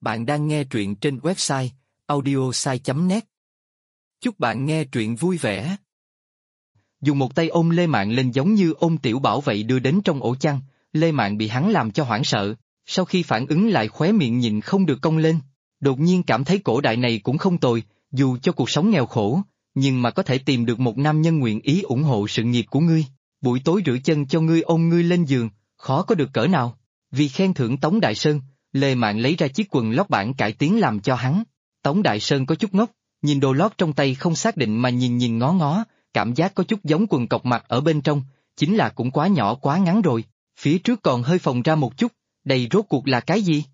Bạn đang nghe truyện trên website audiosai.net. Chúc bạn nghe truyện vui vẻ. Dùng một tay ôm Lê Mạn lên giống như ôm Tiểu Bảo vậy đưa đến trong ổ chăn, Lê Mạn bị hắn làm cho hoảng sợ, sau khi phản ứng lại khóe miệng nhịn không được cong lên, đột nhiên cảm thấy cổ đại này cũng không tồi, dù cho cuộc sống nghèo khổ, nhưng mà có thể tìm được một nam nhân nguyện ý ủng hộ sự nghiệp của ngươi, buổi tối rửa chân cho ngươi ôm ngươi lên giường, khó có được cỡ nào. Vì khen thưởng Tống Đại Sơn, Lê Mạn lấy ra chiếc quần lót bản cải tiến làm cho hắn. Tống Đại Sơn có chút ngốc, nhìn đồ lót trong tay không xác định mà nhìn ngó ngó, cảm giác có chút giống quần cộc mặc ở bên trong, chính là cũng quá nhỏ quá ngắn rồi, phía trước còn hơi phồng ra một chút, đây rốt cuộc là cái gì?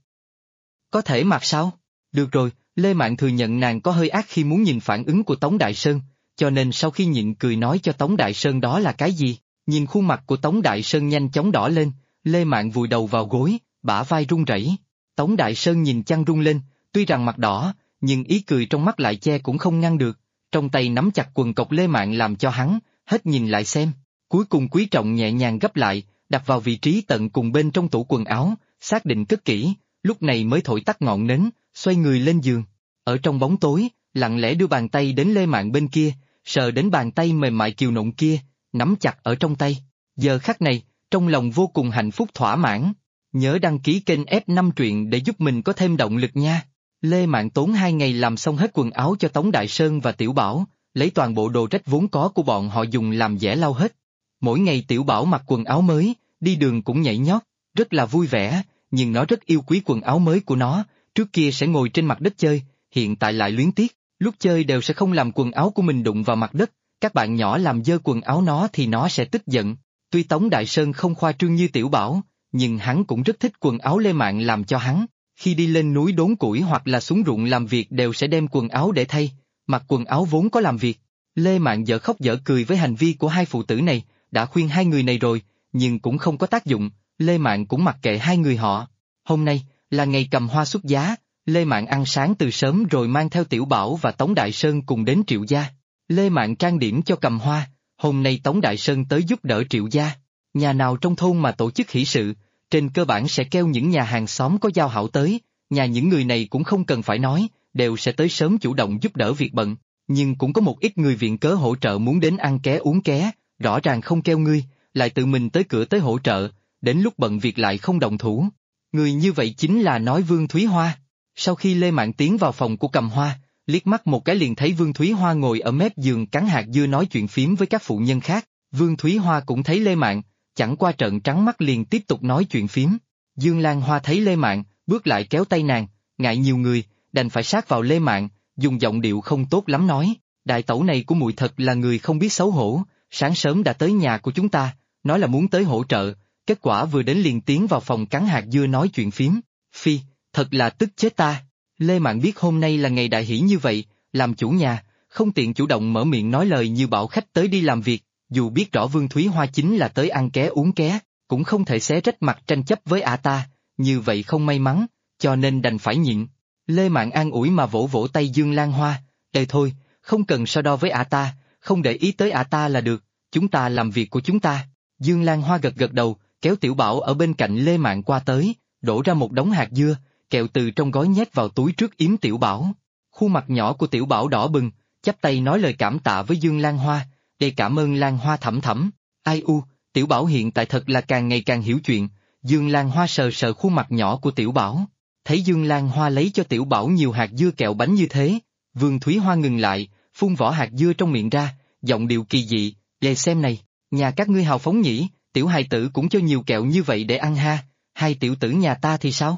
Có thể mặc sao? Được rồi, Lê Mạn thừa nhận nàng có hơi ác khi muốn nhìn phản ứng của Tống Đại Sơn, cho nên sau khi nhịn cười nói cho Tống Đại Sơn đó là cái gì, nhìn khuôn mặt của Tống Đại Sơn nhanh chóng đỏ lên, Lê Mạn vùi đầu vào gối, bả vai run rẩy. Tống Đại Sơn nhìn chăn run lên, tuy rằng mặt đỏ, nhưng ý cười trong mắt lại che cũng không ngăn được, trong tay nắm chặt quần cộc Lê Mạn làm cho hắn, hết nhìn lại xem, cuối cùng quý trọng nhẹ nhàng gấp lại, đặt vào vị trí tận cùng bên trong tủ quần áo, xác định cất kỹ, lúc này mới thổi tắt ngọn nến, xoay người lên giường. Ở trong bóng tối, lặng lẽ đưa bàn tay đến Lê Mạn bên kia, sờ đến bàn tay mềm mại kiều nộn kia, nắm chặt ở trong tay. Giờ khắc này, trong lòng vô cùng hạnh phúc thỏa mãn. Nhớ đăng ký kênh F5 truyện để giúp mình có thêm động lực nha. Lê Mạn tốn 2 ngày làm xong hết quần áo cho Tống Đại Sơn và Tiểu Bảo, lấy toàn bộ đồ rách vốn có của bọn họ dùng làm giẻ lau hết. Mỗi ngày Tiểu Bảo mặc quần áo mới, đi đường cũng nhảy nhót, rất là vui vẻ, nhưng nó rất yêu quý quần áo mới của nó, trước kia sẽ ngồi trên mặt đất chơi, hiện tại lại luyến tiếc, lúc chơi đều sẽ không làm quần áo của mình đụng vào mặt đất, các bạn nhỏ làm dơ quần áo nó thì nó sẽ tức giận. Tuy Tống Đại Sơn không khoa trương như Tiểu Bảo, nhưng hắn cũng rất thích quần áo Lê Mạn làm cho hắn, khi đi lên núi đốn củi hoặc là xuống ruộng làm việc đều sẽ đem quần áo để thay, mặc quần áo vốn có làm việc. Lê Mạn dở khóc dở cười với hành vi của hai phụ tử này, đã khuyên hai người này rồi, nhưng cũng không có tác dụng, Lê Mạn cũng mặc kệ hai người họ. Hôm nay, là ngày cầm hoa xuất giá, Lê Mạn ăn sáng từ sớm rồi mang theo Tiểu Bảo và Tống Đại Sơn cùng đến Triệu gia. Lê Mạn trang điểm cho cầm hoa, hôm nay Tống Đại Sơn tới giúp đỡ Triệu gia. Nhà nào trong thôn mà tổ chức hỷ sự, trên cơ bản sẽ kêu những nhà hàng xóm có giao hảo tới, nhà những người này cũng không cần phải nói, đều sẽ tới sớm chủ động giúp đỡ việc bận, nhưng cũng có một ít người viện cớ hỗ trợ muốn đến ăn ké uống ké, rõ ràng không kêu ngươi, lại tự mình tới cửa tới hỗ trợ, đến lúc bận việc lại không động thủ. Người như vậy chính là nói Vương Thúy Hoa. Sau khi Lê Mạn tiến vào phòng của cầm hoa, liếc mắt một cái liền thấy Vương Thúy Hoa ngồi ở mép giường cắn hạt dưa nói chuyện phím với các phụ nhân khác, Vương Thúy Hoa cũng thấy Lê Mạn, chẳng qua trợn trắng mắt liền tiếp tục nói chuyện phím. Dương Lan Hoa thấy Lê Mạn, bước lại kéo tay nàng, ngại nhiều người, đành phải sát vào Lê Mạn, dùng giọng điệu không tốt lắm nói, đại tẩu này của muội thật là người không biết xấu hổ, sáng sớm đã tới nhà của chúng ta, nói là muốn tới hỗ trợ, kết quả vừa đến liền tiến vào phòng cắn hạt dưa nói chuyện phím, phi, thật là tức chết ta. Lê Mạn biết hôm nay là ngày đại hỷ như vậy, làm chủ nhà, không tiện chủ động mở miệng nói lời như bảo khách tới đi làm việc, dù biết rõ Vương Thúy Hoa chính là tới ăn ké uống ké, cũng không thể xé rách mặt tranh chấp với ả ta, như vậy không may mắn, cho nên đành phải nhịn. Lê Mạn an ủi mà vỗ vỗ tay Dương Lan Hoa, "Ê thôi, không cần so đo với ả ta, không để ý tới ả ta là được, chúng ta làm việc của chúng ta." Dương Lan Hoa gật gật đầu, kéo Tiểu Bảo ở bên cạnh Lê Mạn qua tới, đổ ra một đống hạt dưa, kẹo từ trong gói nhét vào túi trước yếm Tiểu Bảo. Khuôn mặt nhỏ của Tiểu Bảo đỏ bừng, chắp tay nói lời cảm tạ với Dương Lan Hoa, để cảm ơn Lan Hoa thẩm thẩm. Ai u, Tiểu Bảo hiện tại thật là càng ngày càng hiểu chuyện. Dương Lan Hoa sờ sờ khuôn mặt nhỏ của Tiểu Bảo, thấy Dương Lan Hoa lấy cho Tiểu Bảo nhiều hạt dưa kẹo bánh như thế, Vương Thúy Hoa ngừng lại, phun vỏ hạt dưa trong miệng ra, giọng điệu kỳ dị, "Lê xem này, nhà các ngươi hào phóng nhỉ, tiểu hài tử cũng cho nhiều kẹo như vậy để ăn ha, hai tiểu tử nhà ta thì sao?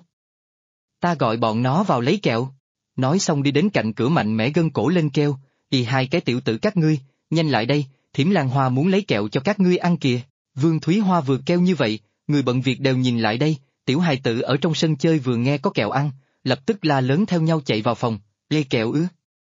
Ta gọi bọn nó vào lấy kẹo." Nói xong đi đến cạnh cửa mạnh mẽ gân cổ lên kêu, hai cái tiểu tử các ngươi, nhanh lại đây, thím Lan Hoa muốn lấy kẹo cho các ngươi ăn kìa." Vương Thúy Hoa vừa kêu như vậy, người bận việc đều nhìn lại đây, tiểu hài tử ở trong sân chơi vừa nghe có kẹo ăn, lập tức la lớn theo nhau chạy vào phòng, "Lê kẹo ư?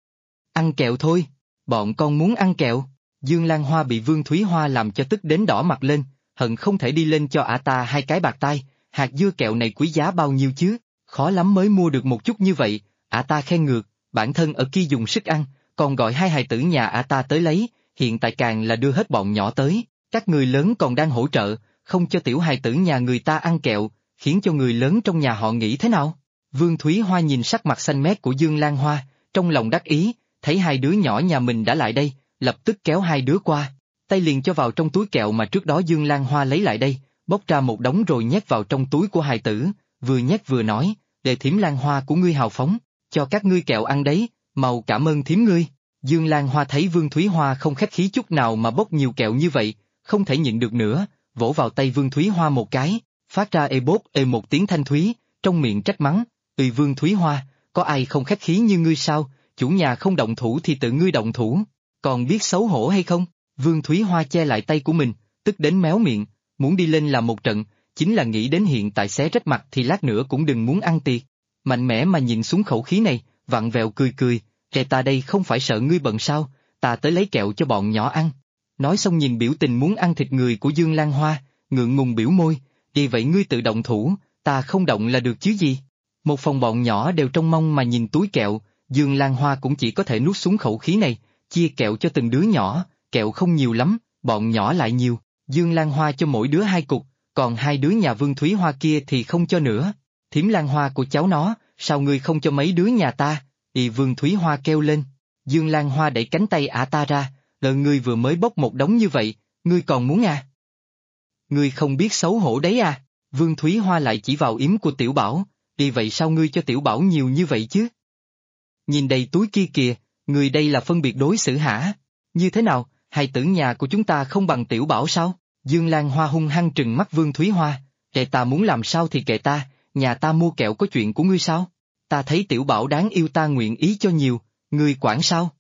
Ăn kẹo thôi, bọn con muốn ăn kẹo." Dương Lan Hoa bị Vương Thúy Hoa làm cho tức đến đỏ mặt lên, hận không thể đi lên cho ả ta hai cái bạc tai, hạt dưa kẹo này quý giá bao nhiêu chứ, khó lắm mới mua được một chút như vậy, ả ta khen ngược, bản thân ở kia dùng sức ăn, còn gọi hai hài tử nhà ả ta tới lấy, hiện tại càng là đưa hết bọn nhỏ tới, các người lớn còn đang hỗ trợ, không cho tiểu hài tử nhà người ta ăn kẹo, khiến cho người lớn trong nhà họ nghĩ thế nào? Vương Thúy Hoa nhìn sắc mặt xanh mét của Dương Lan Hoa, trong lòng đắc ý, thấy hai đứa nhỏ nhà mình đã lại đây, lập tức kéo hai đứa qua, tay liền cho vào trong túi kẹo mà trước đó Dương Lan Hoa lấy lại đây, bóc ra một đống rồi nhét vào trong túi của hài tử, vừa nhét vừa nói, để thím Lan Hoa của ngươi hào phóng, cho các ngươi kẹo ăn đấy, mau cảm ơn thím ngươi. Dương Lan Hoa thấy Vương Thúy Hoa không khách khí chút nào mà bốc nhiều kẹo như vậy, không thể nhịn được nữa, vỗ vào tay Vương Thúy Hoa một cái, phát ra ê bốp ê một tiếng thanh thúy, trong miệng trách mắng, Vương Thúy Hoa, có ai không khách khí như ngươi sao, chủ nhà không động thủ thì tự ngươi động thủ, còn biết xấu hổ hay không? Vương Thúy Hoa che lại tay của mình, tức đến méo miệng, muốn đi lên làm một trận, chính là nghĩ đến hiện tại xé rách mặt thì lát nữa cũng đừng muốn ăn tiệc. Mạnh mẽ mà nhìn xuống khẩu khí này, vặn vẹo cười cười, ta đây không phải sợ ngươi bận sao, ta tới lấy kẹo cho bọn nhỏ ăn. Nói xong nhìn biểu tình muốn ăn thịt người của Dương Lan Hoa, ngượng ngùng biểu môi, vậy ngươi tự động thủ, ta không động là được chứ gì. Một phòng bọn nhỏ đều trông mong mà nhìn túi kẹo, Dương Lan Hoa cũng chỉ có thể nuốt xuống khẩu khí này, chia kẹo cho từng đứa nhỏ, kẹo không nhiều lắm, bọn nhỏ lại nhiều, Dương Lan Hoa cho mỗi đứa 2 cục, còn hai đứa nhà Vương Thúy Hoa kia thì không cho nữa. Thím Lan Hoa của cháu nó, sao ngươi không cho mấy đứa nhà ta? Vương Thúy Hoa kêu lên. Dương Lan Hoa đẩy cánh tay ả ta ra, ngươi vừa mới bốc một đống như vậy, ngươi còn muốn à? Ngươi không biết xấu hổ đấy à? Vương Thúy Hoa lại chỉ vào yếm của Tiểu Bảo, vậy sao ngươi cho Tiểu Bảo nhiều như vậy chứ? Nhìn đầy túi kia kìa, ngươi đây là phân biệt đối xử hả? Như thế nào, hài tử nhà của chúng ta không bằng Tiểu Bảo sao? Dương Lan Hoa hung hăng trừng mắt Vương Thúy Hoa, ta muốn làm sao thì kệ ta, nhà ta mua kẹo có chuyện của ngươi sao? Ta thấy Tiểu Bảo đáng yêu ta nguyện ý cho nhiều, ngươi quản sao?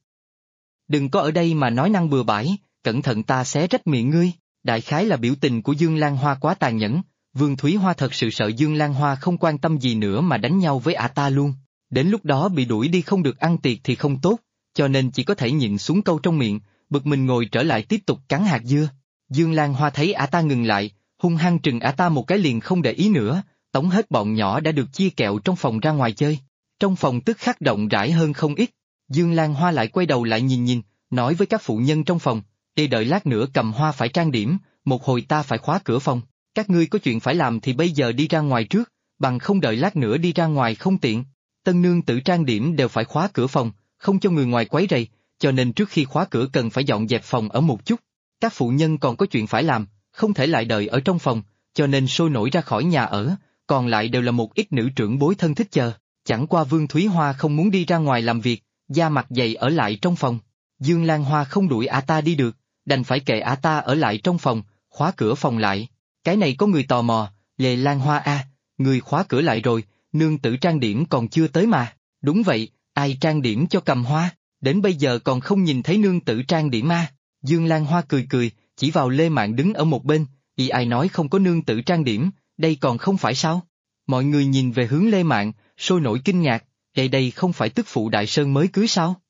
Đừng có ở đây mà nói năng bừa bãi, cẩn thận ta xé rách miệng ngươi. Đại khái là biểu tình của Dương Lan Hoa quá tàn nhẫn, Vương Thúy Hoa thật sự sợ Dương Lan Hoa không quan tâm gì nữa mà đánh nhau với ả ta luôn. Đến lúc đó bị đuổi đi không được ăn tiệc thì không tốt, cho nên chỉ có thể nhịn xuống câu trong miệng, bực mình ngồi trở lại tiếp tục cắn hạt dưa. Dương Lan Hoa thấy ả ta ngừng lại, hung hăng trừng ả ta một cái liền không để ý nữa, tống hết bọn nhỏ đã được chia kẹo trong phòng ra ngoài chơi. Trong phòng tức khắc rộng rãi hơn không ít, Dương Lan Hoa lại quay đầu lại nhìn, nói với các phụ nhân trong phòng, đợi lát nữa Cầm Hoa phải trang điểm, một hồi ta phải khóa cửa phòng, các ngươi có chuyện phải làm thì bây giờ đi ra ngoài trước, bằng không đợi lát nữa đi ra ngoài không tiện. Tân nương tử trang điểm đều phải khóa cửa phòng, không cho người ngoài quấy rầy, cho nên trước khi khóa cửa cần phải dọn dẹp phòng ở một chút. Các phụ nhân còn có chuyện phải làm, không thể lại đợi ở trong phòng, cho nên sôi nổi ra khỏi nhà ở, còn lại đều là một ít nữ trưởng bối thân thích chờ. Chẳng qua Vương Thúy Hoa không muốn đi ra ngoài làm việc, da mặt dày ở lại trong phòng. Dương Lan Hoa không đuổi ả ta đi được, đành phải kệ ả ta ở lại trong phòng, khóa cửa phòng lại. Cái này có người tò mò, Lệ Lan Hoa a, người khóa cửa lại rồi, nương tử trang điểm còn chưa tới mà. Đúng vậy, ai trang điểm cho Cầm Hoa, đến bây giờ còn không nhìn thấy nương tử trang điểm a. Dương Lan Hoa cười cười, chỉ vào Lê Mạn đứng ở một bên, ai nói không có nương tử trang điểm, đây còn không phải sao? Mọi người nhìn về hướng Lê Mạn, sôi nổi kinh ngạc, đây không phải tức phụ Đại Sơn mới cưới sao?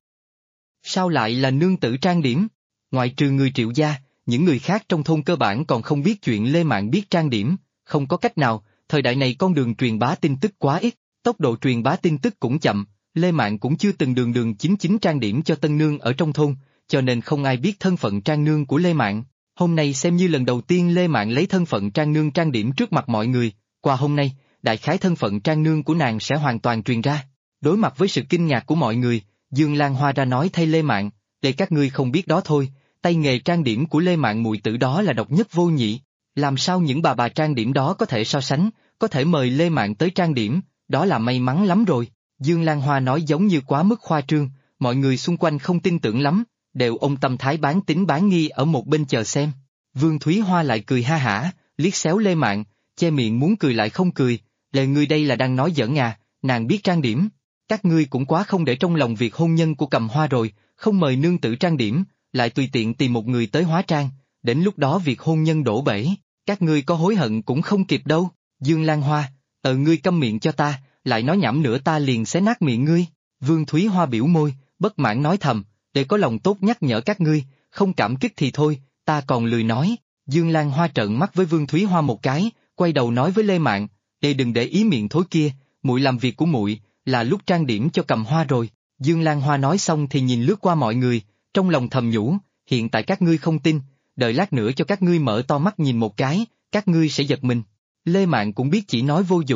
Sao lại là nương tử trang điểm? Ngoại trừ người Triệu gia, những người khác trong thôn cơ bản còn không biết chuyện Lê Mạn biết trang điểm, không có cách nào, thời đại này con đường truyền bá tin tức quá ít, tốc độ truyền bá tin tức cũng chậm, Lê Mạn cũng chưa từng đường chính trang điểm cho tân nương ở trong thôn, cho nên không ai biết thân phận trang nương của Lê Mạn. Hôm nay xem như lần đầu tiên Lê Mạn lấy thân phận trang nương trang điểm trước mặt mọi người, qua hôm nay, đại khái thân phận trang nương của nàng sẽ hoàn toàn truyền ra. Đối mặt với sự kinh ngạc của mọi người, Dương Lan Hoa ra nói thay Lê Mạn, để các ngươi không biết đó thôi, tay nghề trang điểm của Lê Mạn mùi tử đó là độc nhất vô nhị, làm sao những bà trang điểm đó có thể so sánh, có thể mời Lê Mạn tới trang điểm, đó là may mắn lắm rồi. Dương Lan Hoa nói giống như quá mức khoa trương, mọi người xung quanh không tin tưởng lắm, đều ôm tâm thái bán tín bán nghi ở một bên chờ xem. Vương Thúy Hoa lại cười ha hả, liếc xéo Lê Mạn, che miệng muốn cười lại không cười, lệ ngươi đây là đang nói giỡn à, nàng biết trang điểm. Các ngươi cũng quá không để trong lòng việc hôn nhân của Cầm Hoa rồi, không mời nương tử trang điểm, lại tùy tiện tìm một người tới hóa trang, đến lúc đó việc hôn nhân đổ bể, các ngươi có hối hận cũng không kịp đâu. Dương Lan Hoa, ngươi câm miệng cho ta, lại nói nhảm nữa ta liền xé nát miệng ngươi. Vương Thúy Hoa biểu môi, bất mãn nói thầm, để có lòng tốt nhắc nhở các ngươi, không cảm kích thì thôi, ta còn lười nói. Dương Lan Hoa trợn mắt với Vương Thúy Hoa một cái, quay đầu nói với Lê Mạn, đừng để ý miệng thối kia, muội làm việc của muội, là lúc trang điểm cho Cầm Hoa rồi. Dương Lan Hoa nói xong thì nhìn lướt qua mọi người, trong lòng thầm nhủ, hiện tại các ngươi không tin, đợi lát nữa cho các ngươi mở to mắt nhìn một cái, các ngươi sẽ giật mình. Lê Mạn cũng biết chỉ nói vô dụng,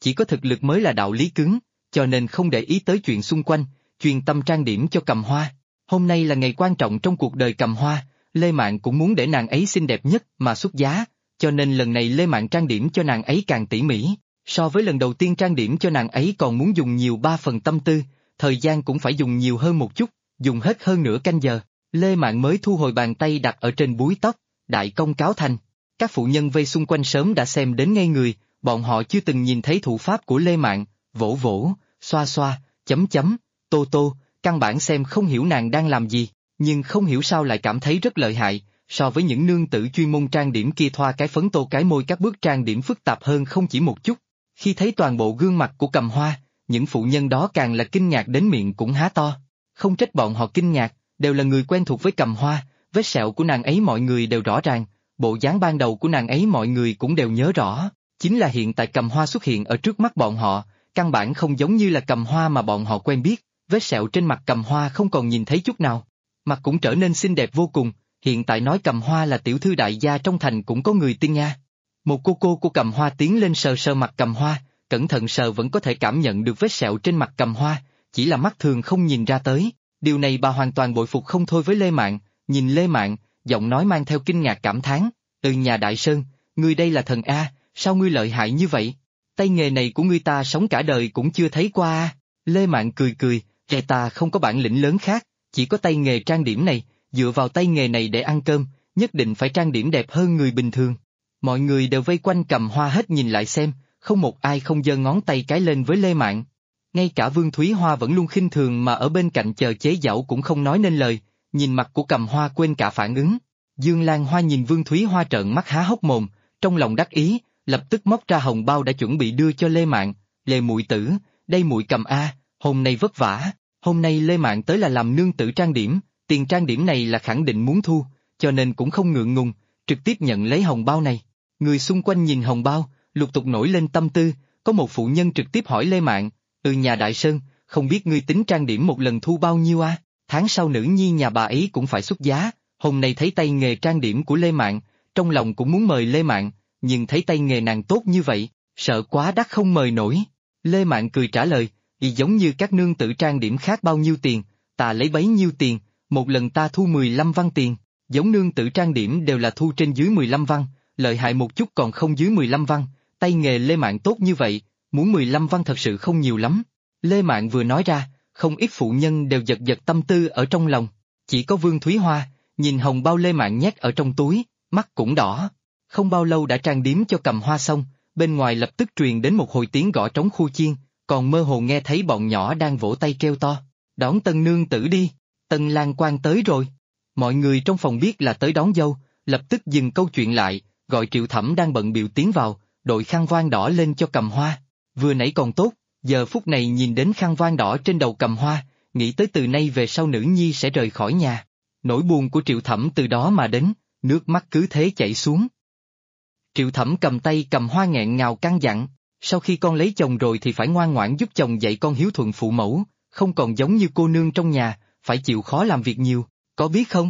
chỉ có thực lực mới là đạo lý cứng, cho nên không để ý tới chuyện xung quanh, chuyên tâm trang điểm cho Cầm Hoa. Hôm nay là ngày quan trọng trong cuộc đời Cầm Hoa, Lê Mạn cũng muốn để nàng ấy xinh đẹp nhất mà xuất giá, cho nên lần này Lê Mạn trang điểm cho nàng ấy càng tỉ mỉ, so với lần đầu tiên trang điểm cho nàng ấy còn muốn dùng nhiều 3 phần tâm tư, thời gian cũng phải dùng nhiều hơn một chút, dùng hết hơn nửa canh giờ, Lê Mạn mới thu hồi bàn tay đặt ở trên búi tóc, đại công cáo thành. Các phụ nhân vây xung quanh sớm đã xem đến ngây người, bọn họ chưa từng nhìn thấy thủ pháp của Lê Mạn, vỗ vỗ, xoa xoa, chấm chấm, tô tô, căn bản xem không hiểu nàng đang làm gì, nhưng không hiểu sao lại cảm thấy rất lợi hại, so với những nương tử chuyên môn trang điểm kia thoa cái phấn tô cái môi các bước trang điểm phức tạp hơn không chỉ một chút. Khi thấy toàn bộ gương mặt của Cầm Hoa, những phụ nhân đó càng là kinh ngạc đến miệng cũng há to. Không trách bọn họ kinh ngạc, đều là người quen thuộc với Cầm Hoa, vết sẹo của nàng ấy mọi người đều rõ ràng, bộ dáng ban đầu của nàng ấy mọi người cũng đều nhớ rõ, chính là hiện tại Cầm Hoa xuất hiện ở trước mắt bọn họ, căn bản không giống như là Cầm Hoa mà bọn họ quen biết, vết sẹo trên mặt Cầm Hoa không còn nhìn thấy chút nào, mặt cũng trở nên xinh đẹp vô cùng, hiện tại nói Cầm Hoa là tiểu thư đại gia trong thành cũng có người tin nha. Một cô của Cầm Hoa tiến lên sờ sờ mặt Cầm Hoa, cẩn thận sờ vẫn có thể cảm nhận được vết sẹo trên mặt Cầm Hoa, chỉ là mắt thường không nhìn ra tới, điều này bà hoàn toàn bội phục không thôi với Lê Mạn, nhìn Lê Mạn, giọng nói mang theo kinh ngạc cảm thán, nhà Đại Sơn, ngươi đây là thần A, sao ngươi lợi hại như vậy? Tay nghề này của ngươi ta sống cả đời cũng chưa thấy qua a. Lê Mạn cười cười, ta không có bản lĩnh lớn khác, chỉ có tay nghề trang điểm này, dựa vào tay nghề này để ăn cơm, nhất định phải trang điểm đẹp hơn người bình thường. Mọi người đều vây quanh Cầm Hoa hết nhìn lại xem, không một ai không giơ ngón tay cái lên với Lê Mạn. Ngay cả Vương Thúy Hoa vẫn luôn khinh thường mà ở bên cạnh chờ chế giễu cũng không nói nên lời, nhìn mặt của Cầm Hoa quên cả phản ứng. Dương Lan Hoa nhìn Vương Thúy Hoa trợn mắt há hốc mồm, trong lòng đắc ý, lập tức móc ra hồng bao đã chuẩn bị đưa cho Lê Mạn, Lê muội tử, đây muội cầm a, hôm nay vất vả, hôm nay Lê Mạn tới là làm nương tử trang điểm, tiền trang điểm này là khẳng định muốn thu, cho nên cũng không ngượng ngùng, trực tiếp nhận lấy hồng bao này. Người xung quanh nhìn hồng bao, lục tục nổi lên tâm tư, có một phụ nhân trực tiếp hỏi Lê Mạn, nhà Đại Sơn, không biết ngươi tính trang điểm một lần thu bao nhiêu a? Tháng sau nữ nhi nhà bà ấy cũng phải xuất giá, hôm nay thấy tay nghề trang điểm của Lê Mạn, trong lòng cũng muốn mời Lê Mạn, nhưng thấy tay nghề nàng tốt như vậy, sợ quá đắt không mời nổi. Lê Mạn cười trả lời, giống như các nương tử trang điểm khác bao nhiêu tiền, ta lấy bấy nhiêu tiền, một lần ta thu 15 văn tiền, giống nương tử trang điểm đều là thu trên dưới 15 văn, lợi hại một chút còn không dưới 15 văn, tay nghề Lê Mạn tốt như vậy, muốn 15 văn thật sự không nhiều lắm. Lê Mạn vừa nói ra, không ít phụ nhân đều giật giật tâm tư ở trong lòng, chỉ có Vương Thúy Hoa, nhìn hồng bao Lê Mạn nhét ở trong túi, mắt cũng đỏ. Không bao lâu đã trang điểm cho Cầm Hoa xong, bên ngoài lập tức truyền đến một hồi tiếng gõ trống khu chiên, còn mơ hồ nghe thấy bọn nhỏ đang vỗ tay kêu to, đón tân nương tử đi, tân lang quan tới rồi. Mọi người trong phòng biết là tới đón dâu, lập tức dừng câu chuyện lại, gọi Triệu Thẩm đang bận biểu tiến vào, đội khăn voan đỏ lên cho Cầm Hoa. Vừa nãy còn tốt, giờ phút này nhìn đến khăn voan đỏ trên đầu Cầm Hoa, nghĩ tới từ nay về sau nữ nhi sẽ rời khỏi nhà. Nỗi buồn của Triệu Thẩm từ đó mà đến, nước mắt cứ thế chảy xuống. Triệu Thẩm cầm tay Cầm Hoa nghẹn ngào căn dặn, sau khi con lấy chồng rồi thì phải ngoan ngoãn giúp chồng dạy con hiếu thuận phụ mẫu, không còn giống như cô nương trong nhà, phải chịu khó làm việc nhiều, có biết không?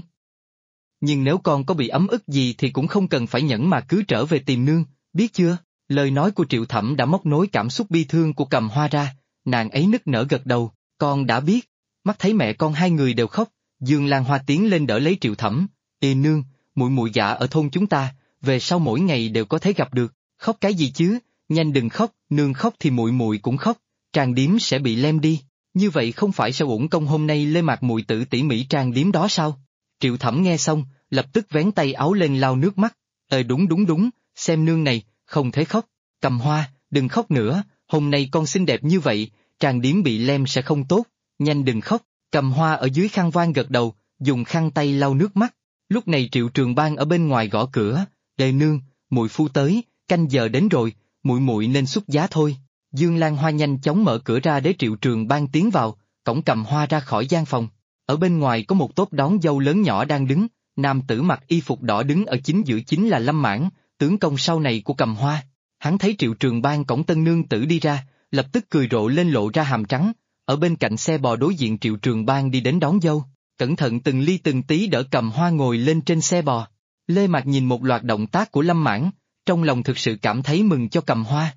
Nhưng nếu con có bị ấm ức gì thì cũng không cần phải nhẫn mà cứ trở về tìm nương, biết chưa? Lời nói của Triệu Thẩm đã móc nối cảm xúc bi thương của Cầm Hoa ra, nàng ấy nức nở gật đầu, con đã biết. Mắt thấy mẹ con hai người đều khóc, Dương Lan Hoa tiến lên đỡ lấy Triệu Thẩm, nương, muội muội gả ở thôn chúng ta, về sau mỗi ngày đều có thể gặp được, khóc cái gì chứ, nhanh đừng khóc, nương khóc thì muội muội cũng khóc, trang điểm sẽ bị lem đi, như vậy không phải sẽ uổng công hôm nay Lê Mạc muội tử tỉ mỉ trang điểm đó sao? Triệu Thẩm nghe xong, lập tức vén tay áo lên lau nước mắt, đúng, xem nương này, không thể khóc, Cầm Hoa, đừng khóc nữa, hôm nay con xinh đẹp như vậy, trang điểm bị lem sẽ không tốt, nhanh đừng khóc. Cầm Hoa ở dưới khăn voan gật đầu, dùng khăn tay lau nước mắt. Lúc này Triệu Trường Bang ở bên ngoài gõ cửa, nương, muội phu tới, canh giờ đến rồi, muội nên xuất giá thôi. Dương Lan Hoa nhanh chóng mở cửa ra để Triệu Trường Bang tiến vào, cõng Cầm Hoa ra khỏi gian phòng. Ở bên ngoài có một tốp đón dâu lớn nhỏ đang đứng, nam tử mặc y phục đỏ đứng ở chính giữa chính là Lâm Mãn, tướng công sau này của Cầm Hoa. Hắn thấy Triệu Trường Bang cõng tân nương tử đi ra, lập tức cười rộ lên lộ ra hàm trắng. Ở bên cạnh xe bò đối diện Triệu Trường Bang đi đến đón dâu, cẩn thận từng ly từng tí đỡ Cầm Hoa ngồi lên trên xe bò. Lê Mạc nhìn một loạt động tác của Lâm Mãn, trong lòng thực sự cảm thấy mừng cho Cầm Hoa.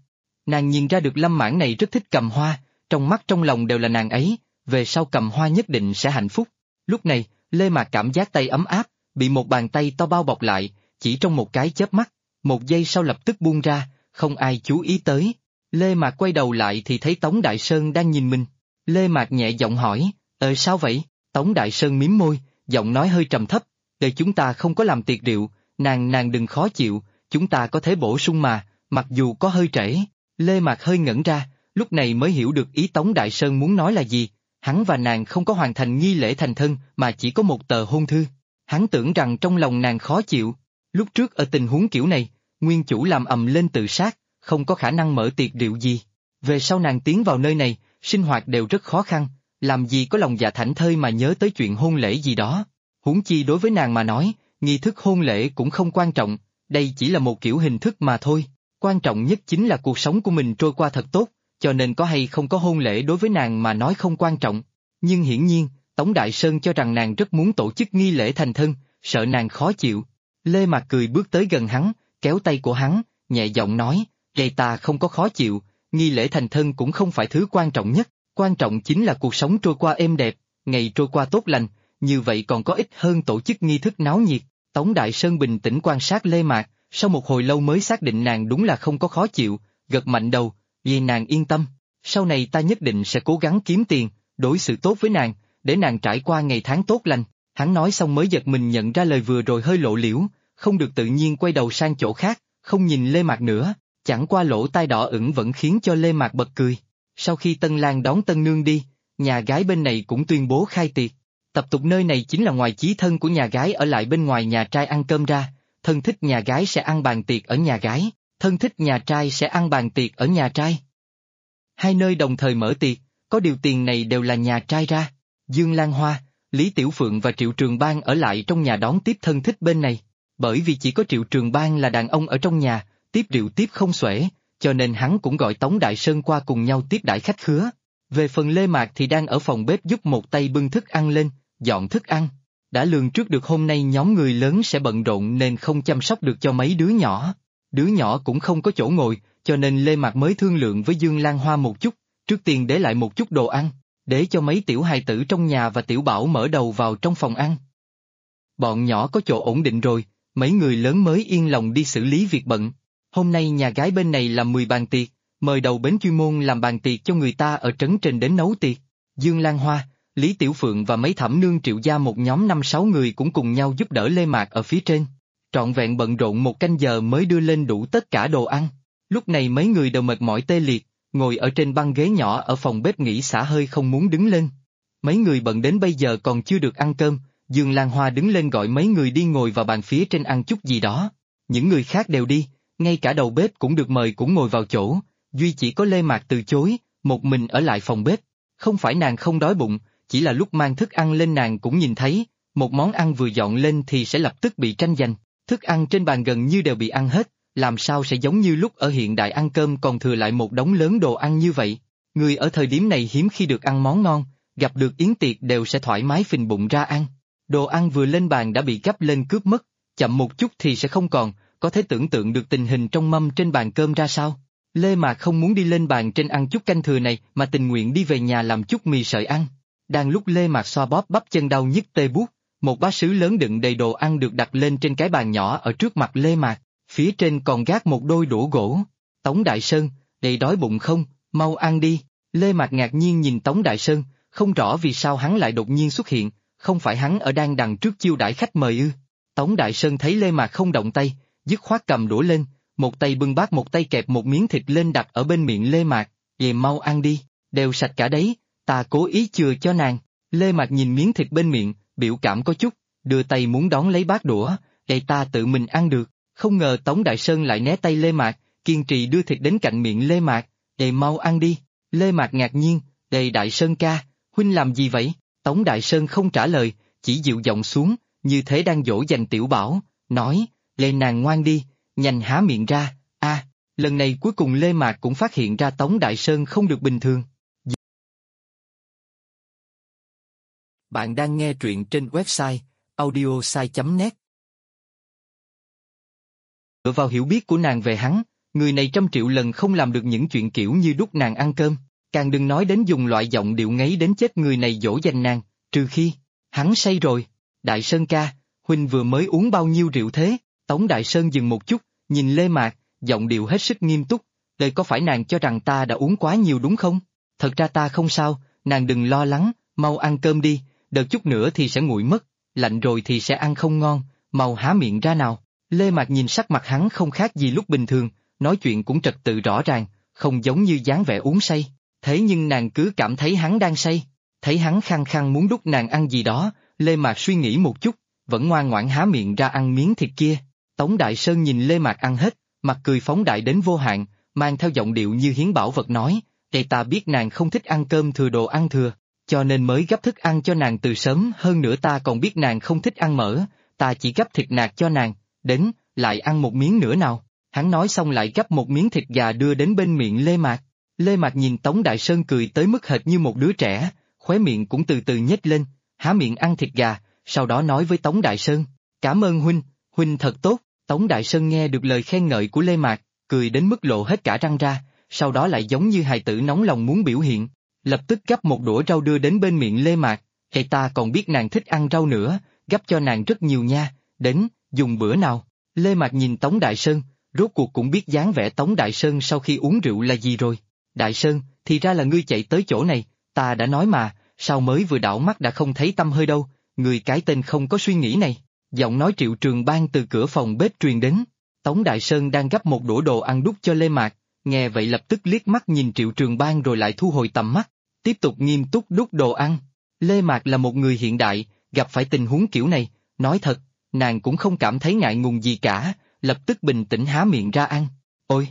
Nàng nhìn ra được Lâm Mãn này rất thích Cầm Hoa, trong mắt trong lòng đều là nàng ấy, về sau Cầm Hoa nhất định sẽ hạnh phúc. Lúc này, Lê Mạc cảm giác tay ấm áp, bị một bàn tay to bao bọc lại, chỉ trong một cái chớp mắt, một giây sau lập tức buông ra, không ai chú ý tới. Lê Mạc quay đầu lại thì thấy Tống Đại Sơn đang nhìn mình. Lê Mạc nhẹ giọng hỏi, sao vậy? Tống Đại Sơn mím môi, giọng nói hơi trầm thấp, chúng ta không có làm tiệc rượu, nàng đừng khó chịu, chúng ta có thể bổ sung mà, mặc dù có hơi trễ. Lê Mạc hơi ngẩn ra, lúc này mới hiểu được ý Tống Đại Sơn muốn nói là gì. Hắn và nàng không có hoàn thành nghi lễ thành thân mà chỉ có một tờ hôn thư. Hắn tưởng rằng trong lòng nàng khó chịu. Lúc trước ở tình huống kiểu này, nguyên chủ làm ầm lên tự sát, không có khả năng mở tiệc rượu gì. Về sau nàng tiến vào nơi này, sinh hoạt đều rất khó khăn, làm gì có lòng dạ thảnh thơi mà nhớ tới chuyện hôn lễ gì đó. Huống chi đối với nàng mà nói, nghi thức hôn lễ cũng không quan trọng, đây chỉ là một kiểu hình thức mà thôi. Quan trọng nhất chính là cuộc sống của mình trôi qua thật tốt, cho nên có hay không có hôn lễ đối với nàng mà nói không quan trọng. Nhưng hiển nhiên, Tống Đại Sơn cho rằng nàng rất muốn tổ chức nghi lễ thành thân, sợ nàng khó chịu. Lê Mạc cười bước tới gần hắn, kéo tay của hắn, nhẹ giọng nói, ta không có khó chịu, nghi lễ thành thân cũng không phải thứ quan trọng nhất, quan trọng chính là cuộc sống trôi qua êm đẹp, ngày trôi qua tốt lành, như vậy còn có ích hơn tổ chức nghi thức náo nhiệt. Tống Đại Sơn bình tĩnh quan sát Lê Mạc, sau một hồi lâu mới xác định nàng đúng là không có khó chịu, gật mạnh đầu, vì nàng yên tâm, sau này ta nhất định sẽ cố gắng kiếm tiền, đối xử tốt với nàng, để nàng trải qua ngày tháng tốt lành. Hắn nói xong mới giật mình nhận ra lời vừa rồi hơi lộ liễu, không được tự nhiên quay đầu sang chỗ khác, không nhìn Lê Mạc nữa, chẳng qua lỗ tai đỏ ửng vẫn khiến cho Lê Mạc bật cười. Sau khi Tân Lang đón Tân Nương đi, nhà gái bên này cũng tuyên bố khai tiệc. Tập tục nơi này chính là ngoài chí thân của nhà gái ở lại bên ngoài nhà trai ăn cơm ra, thân thích nhà gái sẽ ăn bàn tiệc ở nhà gái, thân thích nhà trai sẽ ăn bàn tiệc ở nhà trai. Hai nơi đồng thời mở tiệc, có điều tiền này đều là nhà trai ra. Dương Lan Hoa, Lý Tiểu Phượng và Triệu Trường Bang ở lại trong nhà đón tiếp thân thích bên này. Bởi vì chỉ có Triệu Trường Bang là đàn ông ở trong nhà, tiếp rượu tiếp không xuể, cho nên hắn cũng gọi Tống Đại Sơn qua cùng nhau tiếp đãi khách khứa. Về phần Lê Mạc thì đang ở phòng bếp giúp một tay bưng thức ăn lên, dọn thức ăn. Đã lường trước được hôm nay nhóm người lớn sẽ bận rộn nên không chăm sóc được cho mấy đứa nhỏ. Đứa nhỏ cũng không có chỗ ngồi, cho nên Lê Mạc mới thương lượng với Dương Lan Hoa một chút, trước tiên để lại một chút đồ ăn, để cho mấy tiểu hài tử trong nhà và Tiểu Bảo mở đầu vào trong phòng ăn. Bọn nhỏ có chỗ ổn định rồi, mấy người lớn mới yên lòng đi xử lý việc bận. Hôm nay nhà gái bên này làm 10 bàn tiệc, mời đầu bến chuyên môn làm bàn tiệc cho người ta ở trấn trên đến nấu tiệc. Dương Lan Hoa, Lý Tiểu Phượng và mấy thẩm nương Triệu gia một nhóm 5-6 người cũng cùng nhau giúp đỡ Lê Mạc ở phía trên. Trọn vẹn bận rộn một canh giờ mới đưa lên đủ tất cả đồ ăn. Lúc này mấy người đều mệt mỏi tê liệt, ngồi ở trên băng ghế nhỏ ở phòng bếp nghỉ xả hơi không muốn đứng lên. Mấy người bận đến bây giờ còn chưa được ăn cơm, Dương Lan Hoa đứng lên gọi mấy người đi ngồi vào bàn phía trên ăn chút gì đó. Những người khác đều đi, ngay cả đầu bếp cũng được mời cũng ngồi vào chỗ, duy chỉ có Lê Mạc từ chối, một mình ở lại phòng bếp. Không phải nàng không đói bụng, chỉ là lúc mang thức ăn lên nàng cũng nhìn thấy, một món ăn vừa dọn lên thì sẽ lập tức bị tranh giành, thức ăn trên bàn gần như đều bị ăn hết, làm sao sẽ giống như lúc ở hiện đại ăn cơm còn thừa lại một đống lớn đồ ăn như vậy. Người ở thời điểm này hiếm khi được ăn món ngon, gặp được yến tiệc đều sẽ thoải mái phình bụng ra ăn. Đồ ăn vừa lên bàn đã bị gắp lên cướp mất, chậm một chút thì sẽ không còn, có thể tưởng tượng được tình hình trong mâm trên bàn cơm ra sao. Lê Mạc không muốn đi lên bàn trên ăn chút canh thừa này mà tình nguyện đi về nhà làm chút mì sợi ăn. Đang lúc Lê Mạc xoa bóp bắp chân đau nhức tê buốt, một bát sứ lớn đựng đầy đồ ăn được đặt lên trên cái bàn nhỏ ở trước mặt Lê Mạc, phía trên còn gác một đôi đũa gỗ. Tống Đại Sơn, đầy đói bụng không, mau ăn đi. Lê Mạc ngạc nhiên nhìn Tống Đại Sơn, không rõ vì sao hắn lại đột nhiên xuất hiện, không phải hắn ở đang đằng trước chiêu đãi khách mời ư. Tống Đại Sơn thấy Lê Mạc không động tay, dứt khoát cầm đũa lên, một tay bưng bát một tay kẹp một miếng thịt lên đặt ở bên miệng Lê Mạc, "Về mau ăn đi, đều sạch cả đấy, ta cố ý chừa cho nàng." Lê Mạc nhìn miếng thịt bên miệng, biểu cảm có chút, đưa tay muốn đón lấy bát đũa, "Đây ta tự mình ăn được." Không ngờ Tống Đại Sơn lại né tay Lê Mạc, kiên trì đưa thịt đến cạnh miệng Lê Mạc, "Đây mau ăn đi." Lê Mạc ngạc nhiên, "Đây Đại Sơn ca, huynh làm gì vậy?" Tống Đại Sơn không trả lời, chỉ dịu giọng xuống, như thế đang dỗ dành Tiểu Bảo, nói, "Lê nàng ngoan đi." Nhanh há miệng ra, lần này cuối cùng Lê Mạc cũng phát hiện ra Tống Đại Sơn không được bình thường. Bạn đang nghe truyện trên website audiosai.net. Dựa vào hiểu biết của nàng về hắn, người này 100 triệu lần không làm được những chuyện kiểu như đút nàng ăn cơm, càng đừng nói đến dùng loại giọng điệu ngấy đến chết người này dỗ dành nàng, trừ khi hắn say rồi. Đại Sơn ca, huynh vừa mới uống bao nhiêu rượu thế? Tống Đại Sơn dừng một chút, nhìn Lê Mạc, giọng điệu hết sức nghiêm túc, đây có phải nàng cho rằng ta đã uống quá nhiều đúng không? Thật ra ta không sao, nàng đừng lo lắng, mau ăn cơm đi, đợi chút nữa thì sẽ nguội mất, lạnh rồi thì sẽ ăn không ngon, mau há miệng ra nào. Lê Mạc nhìn sắc mặt hắn không khác gì lúc bình thường, nói chuyện cũng trật tự rõ ràng, không giống như dáng vẻ uống say, thế nhưng nàng cứ cảm thấy hắn đang say, thấy hắn khăng khăng muốn đút nàng ăn gì đó, Lê Mạc suy nghĩ một chút, vẫn ngoan ngoãn há miệng ra ăn miếng thịt kia. Tống Đại Sơn nhìn Lê Mạc ăn hết, mặt cười phóng đại đến vô hạn, mang theo giọng điệu như hiến bảo vật nói, "Ê ta biết nàng không thích ăn cơm thừa đồ ăn thừa, cho nên mới gấp thức ăn cho nàng từ sớm, hơn nữa ta còn biết nàng không thích ăn mỡ, ta chỉ gấp thịt nạc cho nàng, đến, lại ăn một miếng nữa nào." Hắn nói xong lại gấp một miếng thịt gà đưa đến bên miệng Lê Mạc. Lê Mạc nhìn Tống Đại Sơn cười tới mức hệt như một đứa trẻ, khóe miệng cũng từ từ nhếch lên, há miệng ăn thịt gà, sau đó nói với Tống Đại Sơn, "Cảm ơn huynh thật tốt." Tống Đại Sơn nghe được lời khen ngợi của Lê Mạc, cười đến mức lộ hết cả răng ra, sau đó lại giống như hài tử nóng lòng muốn biểu hiện, lập tức gắp một đũa rau đưa đến bên miệng Lê Mạc, "Ê ta còn biết nàng thích ăn rau nữa, gắp cho nàng rất nhiều nha, đến, dùng bữa nào." Lê Mạc nhìn Tống Đại Sơn, rốt cuộc cũng biết dáng vẻ Tống Đại Sơn sau khi uống rượu là gì rồi. "Đại Sơn, thì ra là ngươi chạy tới chỗ này, ta đã nói mà, sao mới vừa đảo mắt đã không thấy tăm hơi đâu, người cái tên không có suy nghĩ này." Giọng nói Triệu Trường Bang từ cửa phòng bếp truyền đến. Tống Đại Sơn đang gắp một đũa đồ ăn đút cho Lê Mạc, nghe vậy lập tức liếc mắt nhìn Triệu Trường Bang rồi lại thu hồi tầm mắt, tiếp tục nghiêm túc đút đồ ăn. Lê Mạc là một người hiện đại, gặp phải tình huống kiểu này, nói thật, nàng cũng không cảm thấy ngại ngùng gì cả, lập tức bình tĩnh há miệng ra ăn. "Ôi!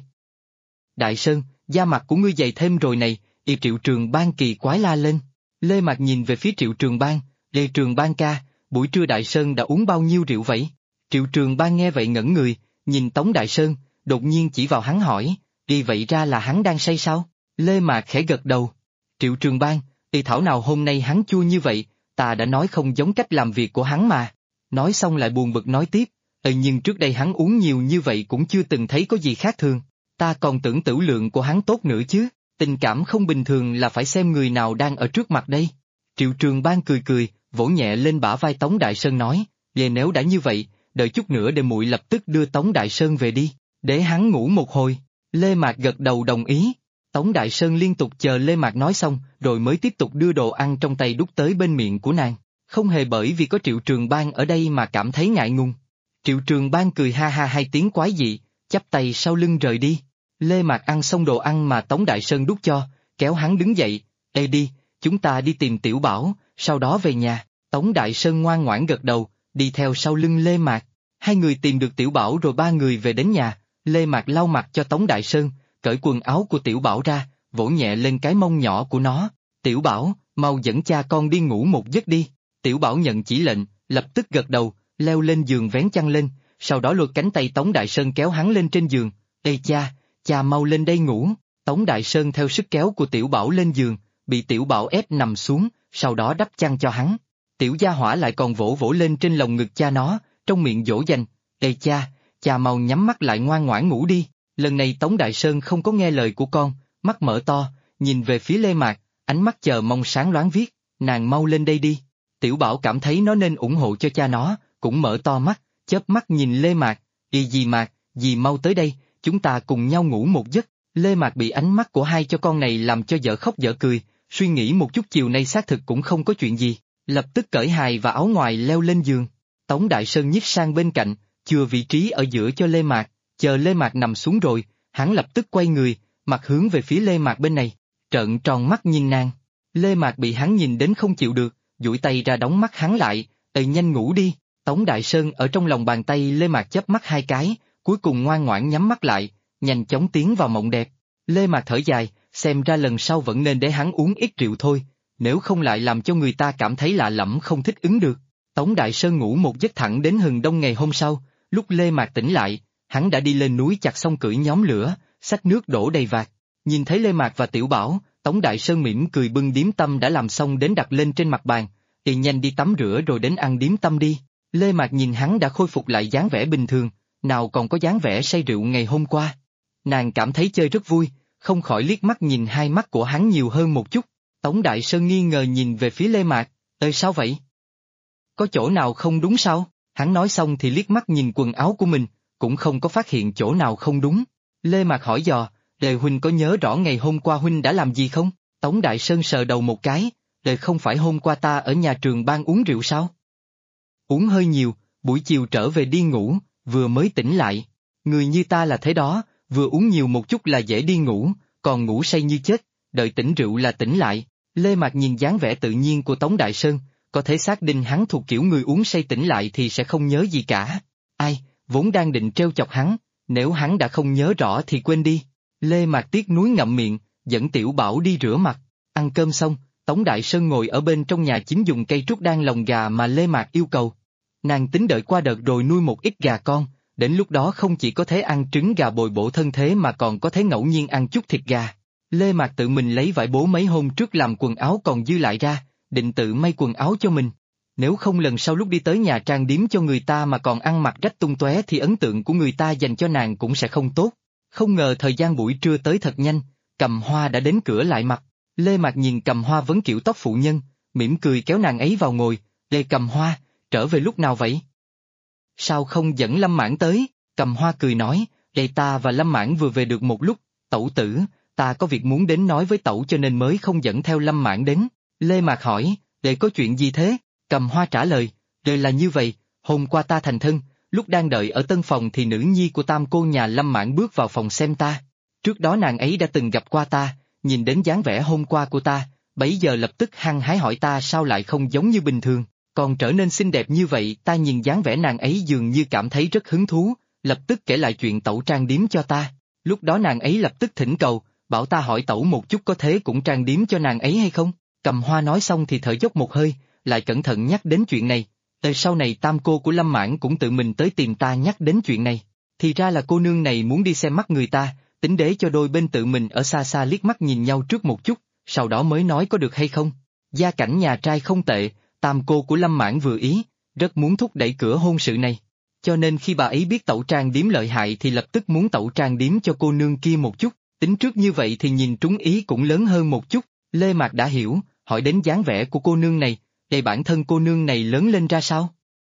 Đại Sơn, da mặt của ngươi dày thêm rồi này." Triệu Trường Bang kỳ quái la lên. Lê Mạc nhìn về phía Triệu Trường Bang, "Lê Trường Bang ca, buổi trưa Đại Sơn đã uống bao nhiêu rượu vậy?" Triệu Trường Bang nghe vậy ngẩn người, nhìn Tống Đại Sơn, đột nhiên chỉ vào hắn hỏi, "Đi vậy ra là hắn đang say sao?" Lê Mạc khẽ gật đầu. Triệu Trường Bang, thảo nào hôm nay hắn chua như vậy, ta đã nói không giống cách làm việc của hắn mà." Nói xong lại buồn bực nói tiếp, Nhưng trước đây hắn uống nhiều như vậy cũng chưa từng thấy có gì khác thường, ta còn tưởng tửu lượng của hắn tốt nữa chứ, tình cảm không bình thường là phải xem người nào đang ở trước mặt đây." Triệu Trường Bang cười cười, vỗ nhẹ lên bả vai Tống Đại Sơn nói, "Vậy nếu đã như vậy, đợi chút nữa để muội lập tức đưa Tống Đại Sơn về đi, để hắn ngủ một hồi." Lê Mạc gật đầu đồng ý. Tống Đại Sơn liên tục chờ Lê Mạc nói xong, rồi mới tiếp tục đưa đồ ăn trong tay đút tới bên miệng của nàng, không hề bởi vì có Triệu Trường Bang ở đây mà cảm thấy ngại ngùng. Triệu Trường Bang cười ha ha hai tiếng quái dị, chắp tay sau lưng rời đi. Lê Mạc ăn xong đồ ăn mà Tống Đại Sơn đút cho, kéo hắn đứng dậy, "Ê đi, chúng ta đi tìm Tiểu Bảo, sau đó về nhà." Tống Đại Sơn ngoan ngoãn gật đầu, đi theo sau lưng Lê Mạc. Hai người tìm được Tiểu Bảo rồi ba người về đến nhà, Lê Mạc lau mặt cho Tống Đại Sơn, cởi quần áo của Tiểu Bảo ra, vỗ nhẹ lên cái mông nhỏ của nó, "Tiểu Bảo, mau dẫn cha con đi ngủ một giấc đi." Tiểu Bảo nhận chỉ lệnh, lập tức gật đầu, leo lên giường vén chăn lên, sau đó lôi cánh tay Tống Đại Sơn kéo hắn lên trên giường, "Ê cha mau lên đây ngủ." Tống Đại Sơn theo sức kéo của Tiểu Bảo lên giường, bị Tiểu Bảo ép nằm xuống, sau đó đắp chăn cho hắn. Tiểu gia hỏa lại còn vỗ vỗ lên trên lồng ngực cha nó, trong miệng dỗ dành, "Ê cha mau nhắm mắt lại ngoan ngoãn ngủ đi." Lần này Tống Đại Sơn không có nghe lời của con, mắt mở to, nhìn về phía Lê Mạc, ánh mắt chờ mong sáng loáng viết, "Nàng mau lên đây đi." Tiểu Bảo cảm thấy nó nên ủng hộ cho cha nó, cũng mở to mắt, chớp mắt nhìn Lê Mạc, Dì Mạc, dì mau tới đây, chúng ta cùng nhau ngủ một giấc." Lê Mạc bị ánh mắt của hai cho con này làm cho dở khóc dở cười, suy nghĩ một chút chiều nay xác thực cũng không có chuyện gì, lập tức cởi hài và áo ngoài leo lên giường. Tống Đại Sơn nhích sang bên cạnh, chừa vị trí ở giữa cho Lê Mạc, chờ Lê Mạc nằm xuống rồi, hắn lập tức quay người, mặt hướng về phía Lê Mạc bên này, trợn tròn mắt nhìn nàng. Lê Mạc bị hắn nhìn đến không chịu được, duỗi tay ra đóng mắt hắn lại, nhanh ngủ đi." Tống Đại Sơn ở trong lòng bàn tay Lê Mạc chớp mắt hai cái, cuối cùng ngoan ngoãn nhắm mắt lại, nhanh chóng tiến vào mộng đẹp. Lê Mạc thở dài, xem ra lần sau vẫn nên để hắn uống ít rượu thôi, nếu không lại làm cho người ta cảm thấy lạ lẫm không thích ứng được. Tống Đại Sơn ngủ một giấc thẳng đến hừng đông ngày hôm sau, lúc Lê Mạc tỉnh lại, hắn đã đi lên núi chặt xong cưỡi nhóm lửa, xách nước đổ đầy vạc. Nhìn thấy Lê Mạc và Tiểu Bảo, Tống Đại Sơn mỉm cười bưng điếm tâm đã làm xong đến đặt lên trên mặt bàn, nhanh đi tắm rửa rồi đến ăn điếm tâm đi." Lê Mạc nhìn hắn đã khôi phục lại dáng vẻ bình thường, nào còn có dáng vẻ say rượu ngày hôm qua. Nàng cảm thấy chơi rất vui, không khỏi liếc mắt nhìn hai mắt của hắn nhiều hơn một chút. Tống Đại Sơn nghi ngờ nhìn về phía Lê Mạc, sao vậy? Có chỗ nào không đúng sao? Hắn nói xong thì liếc mắt nhìn quần áo của mình, cũng không có phát hiện chỗ nào không đúng. Lê Mạc hỏi dò, huynh có nhớ rõ ngày hôm qua huynh đã làm gì không? Tống Đại Sơn sờ đầu một cái, không phải hôm qua ta ở nhà trường ban uống rượu sao? Uống hơi nhiều, buổi chiều trở về đi ngủ, vừa mới tỉnh lại. Người như ta là thế đó, vừa uống nhiều một chút là dễ đi ngủ, còn ngủ say như chết, đợi tỉnh rượu là tỉnh lại. Lê Mạc nhìn dáng vẻ tự nhiên của Tống Đại Sơn, có thể xác định hắn thuộc kiểu người uống say tỉnh lại thì sẽ không nhớ gì cả. Ai, vốn đang định trêu chọc hắn, nếu hắn đã không nhớ rõ thì quên đi. Lê Mạc tiếc nuối ngậm miệng, dẫn Tiểu Bảo đi rửa mặt. Ăn cơm xong, Tống Đại Sơn ngồi ở bên trong nhà chính dùng cây trúc đan lồng gà mà Lê Mạc yêu cầu. Nàng tính đợi qua đợt rồi nuôi một ít gà con, đến lúc đó không chỉ có thể ăn trứng gà bồi bổ thân thế mà còn có thể ngẫu nhiên ăn chút thịt gà. Lê Mạc tự mình lấy vải bố mấy hôm trước làm quần áo còn dư lại ra, định tự may quần áo cho mình. Nếu không lần sau lúc đi tới nhà trang điểm cho người ta mà còn ăn mặc rách tung tóe thì ấn tượng của người ta dành cho nàng cũng sẽ không tốt. Không ngờ thời gian buổi trưa tới thật nhanh, Cầm Hoa đã đến cửa lại mặt. Lê Mạc nhìn Cầm Hoa vấn kiểu tóc phụ nhân, mỉm cười kéo nàng ấy vào ngồi. Cầm Hoa, trở về lúc nào vậy? Sao không dẫn Lâm Mãn tới? Cầm Hoa cười nói, ta và Lâm Mãn vừa về được một lúc, tẩu tử, ta có việc muốn đến nói với tẩu cho nên mới không dẫn theo Lâm Mãn đến. Lê Mạc hỏi, có chuyện gì thế? Cầm Hoa trả lời, là như vậy, hôm qua ta thành thân, lúc đang đợi ở tân phòng thì nữ nhi của tam cô nhà Lâm Mãn bước vào phòng xem ta. Trước đó nàng ấy đã từng gặp qua ta, nhìn đến dáng vẻ hôm qua của ta, bấy giờ lập tức hăng hái hỏi ta sao lại không giống như bình thường, còn trở nên xinh đẹp như vậy. Ta nhìn dáng vẻ nàng ấy dường như cảm thấy rất hứng thú, lập tức kể lại chuyện tẩu trang điểm cho ta. Lúc đó nàng ấy lập tức thỉnh cầu, bảo ta hỏi tẩu một chút có thế cũng trang điểm cho nàng ấy hay không. Cầm Hoa nói xong thì thở dốc một hơi, lại cẩn thận nhắc đến chuyện này. Sau này tam cô của Lâm Mãn cũng tự mình tới tìm ta nhắc đến chuyện này. Thì ra là cô nương này muốn đi xem mắt người ta, tính để cho đôi bên tự mình ở xa xa liếc mắt nhìn nhau trước một chút, sau đó mới nói có được hay không. Gia cảnh nhà trai không tệ, tam cô của Lâm Mãn vừa ý, rất muốn thúc đẩy cửa hôn sự này. Cho nên khi bà ấy biết tẩu trang điếm lợi hại thì lập tức muốn tẩu trang điếm cho cô nương kia một chút, tính trước như vậy thì nhìn trúng ý cũng lớn hơn một chút. Lê Mạc đã hiểu, hỏi đến dáng vẻ của cô nương này, bản thân cô nương này lớn lên ra sao?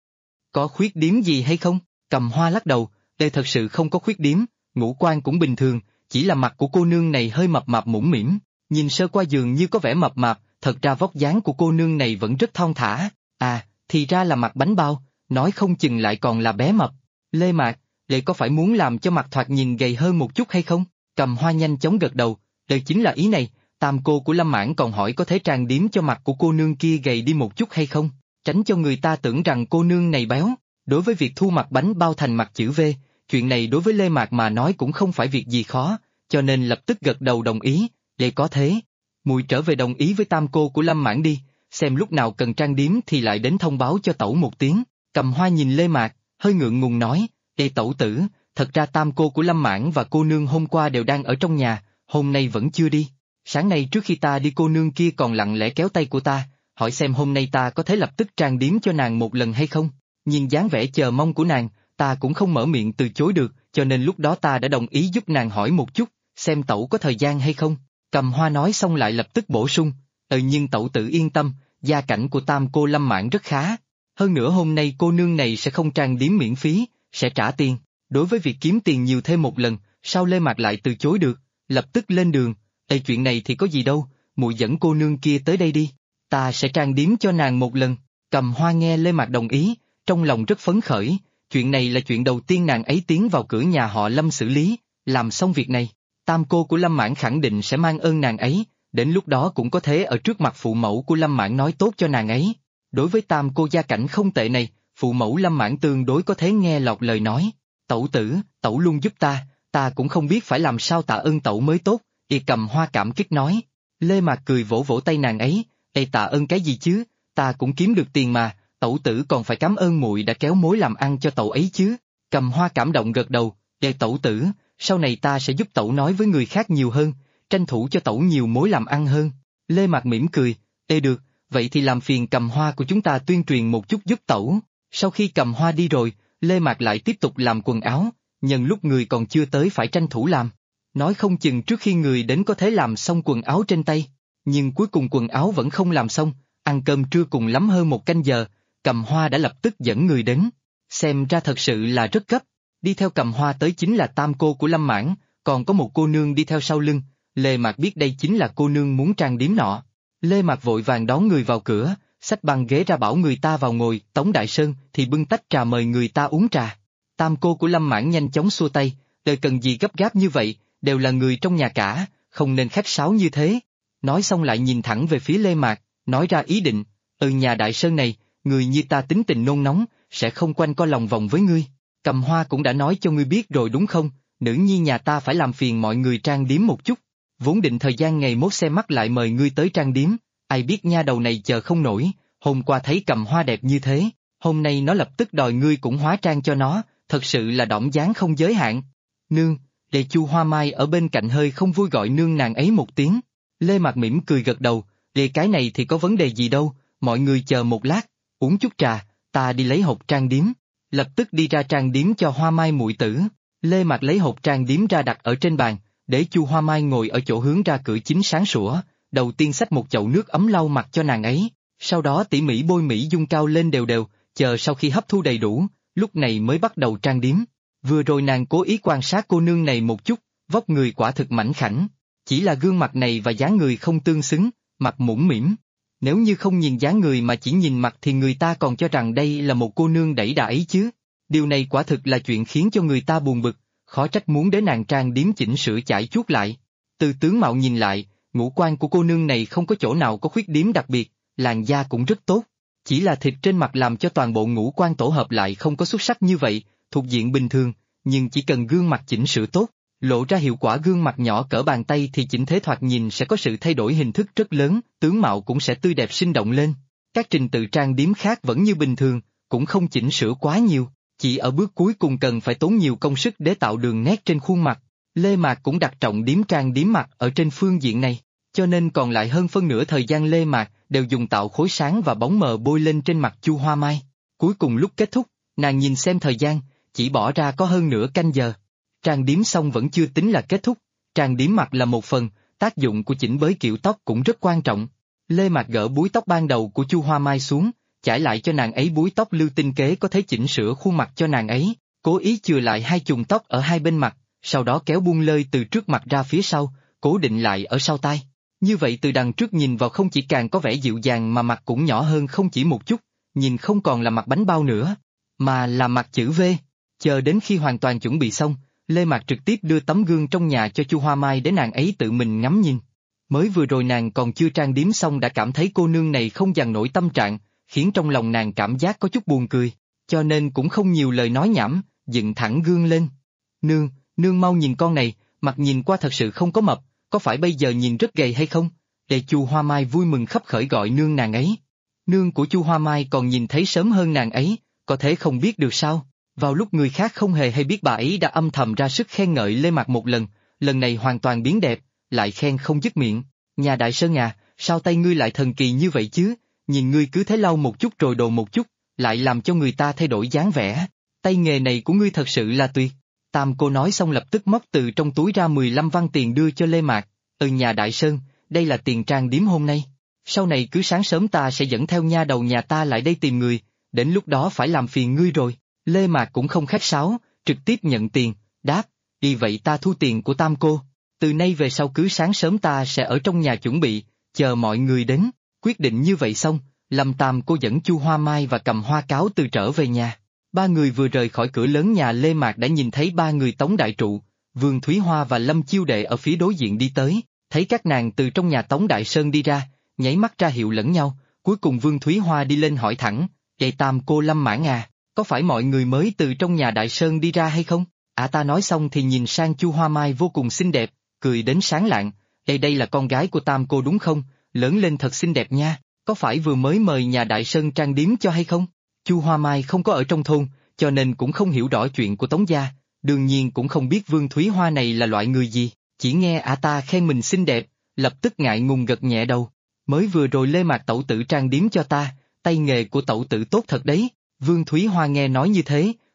Có khuyết điểm gì hay không? Cầm Hoa lắc đầu, thật sự không có khuyết điểm, ngũ quan cũng bình thường, chỉ là mặt của cô nương này hơi mập mạp mũm mĩm, nhìn sơ qua dường như có vẻ mập mạp, thật ra vóc dáng của cô nương này vẫn rất thon thả. Thì ra là mặt bánh bao, nói không chừng lại còn là bé mập. Lê Mạc, có phải muốn làm cho mặt thoạt nhìn gầy hơn một chút hay không? Cầm Hoa nhanh chóng gật đầu, chính là ý này. Tam cô của Lâm Mãn còn hỏi có thể trang điểm cho mặt của cô nương kia gầy đi một chút hay không, tránh cho người ta tưởng rằng cô nương này béo. Đối với việc thu mặt bánh bao thành mặt chữ V, chuyện này đối với Lê Mạc mà nói cũng không phải việc gì khó, cho nên lập tức gật đầu đồng ý. Có thế, muội trở về đồng ý với tam cô của Lâm Mãn đi, xem lúc nào cần trang điểm thì lại đến thông báo cho tẩu một tiếng. Cầm Hoa nhìn Lê Mạc, hơi ngượng ngùng nói, tẩu tử, thật ra tam cô của Lâm Mãn và cô nương hôm qua đều đang ở trong nhà, hôm nay vẫn chưa đi. Sáng nay trước khi ta đi cô nương kia còn lặng lẽ kéo tay của ta, hỏi xem hôm nay ta có thể lập tức trang điểm cho nàng một lần hay không. Nhìn dáng vẻ chờ mong của nàng, ta cũng không mở miệng từ chối được, cho nên lúc đó ta đã đồng ý giúp nàng hỏi một chút, xem tẩu có thời gian hay không. Cầm Hoa nói xong lại lập tức bổ sung, nhưng tẩu tử yên tâm, gia cảnh của tam cô Lâm Mãn rất khá. Hơn nữa hôm nay cô nương này sẽ không trang điểm miễn phí, sẽ trả tiền. Đối với việc kiếm tiền nhiều thêm một lần, sao Lê Mạc lại từ chối được, lập tức lên đường. Chuyện này thì có gì đâu, muội dẫn cô nương kia tới đây đi, ta sẽ trang điểm cho nàng một lần. Cầm Hoa nghe Lê Mạc đồng ý, trong lòng rất phấn khởi, chuyện này là chuyện đầu tiên nàng ấy tiến vào cửa nhà họ Lâm xử lý, làm xong việc này, tam cô của Lâm Mãn khẳng định sẽ mang ơn nàng ấy, đến lúc đó cũng có thể ở trước mặt phụ mẫu của Lâm Mãn nói tốt cho nàng ấy. Đối với tam cô gia cảnh không tệ này, phụ mẫu Lâm Mãn tương đối có thể nghe lọt lời nói, tẩu tử, tẩu luôn giúp ta cũng không biết phải làm sao tạ ơn tẩu mới tốt. Cầm Hoa cảm kích nói. Lê Mạc cười vỗ vỗ tay nàng ấy, tạ ơn cái gì chứ, ta cũng kiếm được tiền mà, tẩu tử còn phải cảm ơn muội đã kéo mối làm ăn cho tẩu ấy chứ. Cầm Hoa cảm động gật đầu, tẩu tử, sau này ta sẽ giúp tẩu nói với người khác nhiều hơn, tranh thủ cho tẩu nhiều mối làm ăn hơn. Lê Mạc mỉm cười, được, vậy thì làm phiền Cầm Hoa của chúng ta tuyên truyền một chút giúp tẩu. Sau khi Cầm Hoa đi rồi, Lê Mạc lại tiếp tục làm quần áo, nhân lúc người còn chưa tới phải tranh thủ làm. Nói không chừng trước khi người đến có thể làm xong quần áo trên tay, nhưng cuối cùng quần áo vẫn không làm xong, ăn cơm trưa cùng lắm hơn 1 canh giờ, Cầm Hoa đã lập tức dẫn người đến. Xem ra thật sự là rất gấp, đi theo Cầm Hoa tới chính là tam cô của Lâm Mãn, còn có một cô nương đi theo sau lưng, Lê Mạc biết đây chính là cô nương muốn trang điểm nọ. Lê Mạc vội vàng đón người vào cửa, xách băng ghế ra bảo người ta vào ngồi, Tống Đại Sơn thì bưng tách trà mời người ta uống trà. Tam cô của Lâm Mãn nhanh chóng xua tay, đời cần gì gấp gáp như vậy, đều là người trong nhà cả, không nên khách sáo như thế. Nói xong lại nhìn thẳng về phía Lê Mạc, nói ra ý định, nhà Đại Sơn này, người như ta tính tình nôn nóng, sẽ không quanh co lòng vòng với ngươi. Cầm Hoa cũng đã nói cho ngươi biết rồi đúng không, nữ nhi nhà ta phải làm phiền mọi người trang điểm một chút. Vốn định thời gian ngày mốt xem mắt lại mời ngươi tới trang điểm, ai biết nha đầu này chờ không nổi, hôm qua thấy Cầm Hoa đẹp như thế, hôm nay nó lập tức đòi ngươi cũng hóa trang cho nó, thật sự là đỏng dáng không giới hạn. Nương, để Chu Hoa Mai ở bên cạnh hơi không vui gọi nương nàng ấy một tiếng. Lê Mạc mỉm cười gật đầu, để cái này thì có vấn đề gì đâu, mọi người chờ một lát, uống chút trà, ta đi lấy hộp trang điểm. Lập tức đi ra trang điểm cho Hoa Mai muội tử. Lê Mạc lấy hộp trang điểm ra đặt ở trên bàn, để Chu Hoa Mai ngồi ở chỗ hướng ra cửa chính sáng sủa, đầu tiên xách một chậu nước ấm lau mặt cho nàng ấy, sau đó tỉ mỉ bôi mỹ dung cao lên đều đều, chờ sau khi hấp thu đầy đủ, lúc này mới bắt đầu trang điểm. Vừa rồi nàng cố ý quan sát cô nương này một chút, vóc người quả thực mảnh khảnh, chỉ là gương mặt này và dáng người không tương xứng, mặt mũm mĩm. Nếu như không nhìn dáng người mà chỉ nhìn mặt thì người ta còn cho rằng đây là một cô nương đẩy đà ấy chứ. Điều này quả thực là chuyện khiến cho người ta buồn bực, khó trách muốn để nàng trang điểm chỉnh sửa chải chuốt lại. Từ tướng mạo nhìn lại, ngũ quan của cô nương này không có chỗ nào có khuyết điểm đặc biệt, làn da cũng rất tốt. Chỉ là thịt trên mặt làm cho toàn bộ ngũ quan tổ hợp lại không có xuất sắc như vậy, thuộc diện bình thường, nhưng chỉ cần gương mặt chỉnh sửa tốt, lộ ra hiệu quả gương mặt nhỏ cỡ bàn tay thì chỉnh thế thoạt nhìn sẽ có sự thay đổi hình thức rất lớn, tướng mạo cũng sẽ tươi đẹp sinh động lên. Các trình tự trang điểm khác vẫn như bình thường, cũng không chỉnh sửa quá nhiều, chỉ ở bước cuối cùng cần phải tốn nhiều công sức để tạo đường nét trên khuôn mặt. Lê Mạc cũng đặt trọng điểm trang điểm mặt ở trên phương diện này, cho nên còn lại hơn phân nửa thời gian Lê Mạc đều dùng tạo khối sáng và bóng mờ bôi lên trên mặt Chu Hoa Mai. Cuối cùng lúc kết thúc, nàng nhìn xem thời gian, chỉ bỏ ra có hơn nửa canh giờ. Trang điểm xong vẫn chưa tính là kết thúc, trang điểm mặt là một phần, tác dụng của chỉnh bới kiểu tóc cũng rất quan trọng. Lê Mạc gỡ búi tóc ban đầu của Chu Hoa Mai xuống, chải lại cho nàng ấy búi tóc lưu tinh kế có thể chỉnh sửa khuôn mặt cho nàng ấy, cố ý chừa lại 2 chùm tóc ở hai bên mặt, sau đó kéo buông lơi từ trước mặt ra phía sau, cố định lại ở sau tai. Như vậy từ đằng trước nhìn vào không chỉ càng có vẻ dịu dàng mà mặt cũng nhỏ hơn không chỉ một chút, nhìn không còn là mặt bánh bao nữa, mà là mặt chữ V. Chờ đến khi hoàn toàn chuẩn bị xong, Lê Mạc trực tiếp đưa tấm gương trong nhà cho Chu Hoa Mai để nàng ấy tự mình ngắm nhìn. Mới vừa rồi nàng còn chưa trang điểm xong đã cảm thấy cô nương này không dằn nổi tâm trạng, khiến trong lòng nàng cảm giác có chút buồn cười, cho nên cũng không nhiều lời nói nhảm, dựng thẳng gương lên. Nương, nương mau nhìn con này, mặt nhìn qua thật sự không có mập, có phải bây giờ nhìn rất gầy hay không? Để Chu Hoa Mai vui mừng khấp khởi gọi nương nàng ấy. Nương của Chu Hoa Mai còn nhìn thấy sớm hơn nàng ấy, có thể không biết được sao? Vào lúc người khác không hề hay biết bà ấy đã âm thầm ra sức khen ngợi Lê Mạc một lần này hoàn toàn biến đẹp, lại khen không dứt miệng. Nhà Đại Sơn à, sao tay ngươi lại thần kỳ như vậy chứ? Nhìn ngươi cứ thế lau một chút rồi đồ một chút, lại làm cho người ta thay đổi dáng vẻ. Tay nghề này của ngươi thật sự là tuyệt. Tam cô nói xong lập tức móc từ trong túi ra 15 văn tiền đưa cho Lê Mạc. Nhà Đại Sơn, đây là tiền trang điểm hôm nay. Sau này cứ sáng sớm ta sẽ dẫn theo nha đầu nhà ta lại đây tìm người, đến lúc đó phải làm phiền ngươi rồi. Lê Mạc cũng không khách sáo, trực tiếp nhận tiền, đáp, vì vậy ta thu tiền của tam cô. Từ nay về sau cứ sáng sớm ta sẽ ở trong nhà chuẩn bị, chờ mọi người đến. Quyết định như vậy xong, Lâm Tam cô dẫn Chu Hoa Mai và Cầm Hoa cáo từ trở về nhà. Ba người vừa rời khỏi cửa lớn nhà Lê Mạc đã nhìn thấy ba người Tống Đại Trụ, Vương Thúy Hoa và Lâm Chiêu Đệ ở phía đối diện đi tới, thấy các nàng từ trong nhà Tống Đại Sơn đi ra, nháy mắt ra hiệu lẫn nhau, cuối cùng Vương Thúy Hoa đi lên hỏi thẳng, vậy Tam cô Lâm Mãn à, có phải mọi người mới từ trong nhà Đại Sơn đi ra hay không? Ta nói xong thì nhìn sang Chu Hoa Mai vô cùng xinh đẹp, cười đến sáng lạng, đây là con gái của Tam cô đúng không, lớn lên thật xinh đẹp nha, có phải vừa mới mời nhà Đại Sơn trang điểm cho hay không? Chu Hoa Mai không có ở trong thôn, cho nên cũng không hiểu rõ chuyện của Tống gia, đương nhiên cũng không biết Vương Thúy Hoa này là loại người gì, chỉ nghe ta khen mình xinh đẹp, lập tức ngại ngùng gật nhẹ đầu. Mới vừa rồi Lê Mạc tẩu tử trang điểm cho ta, tay nghề của tẩu tử tốt thật đấy. Vương Thúy Hoa nghe nói như thế,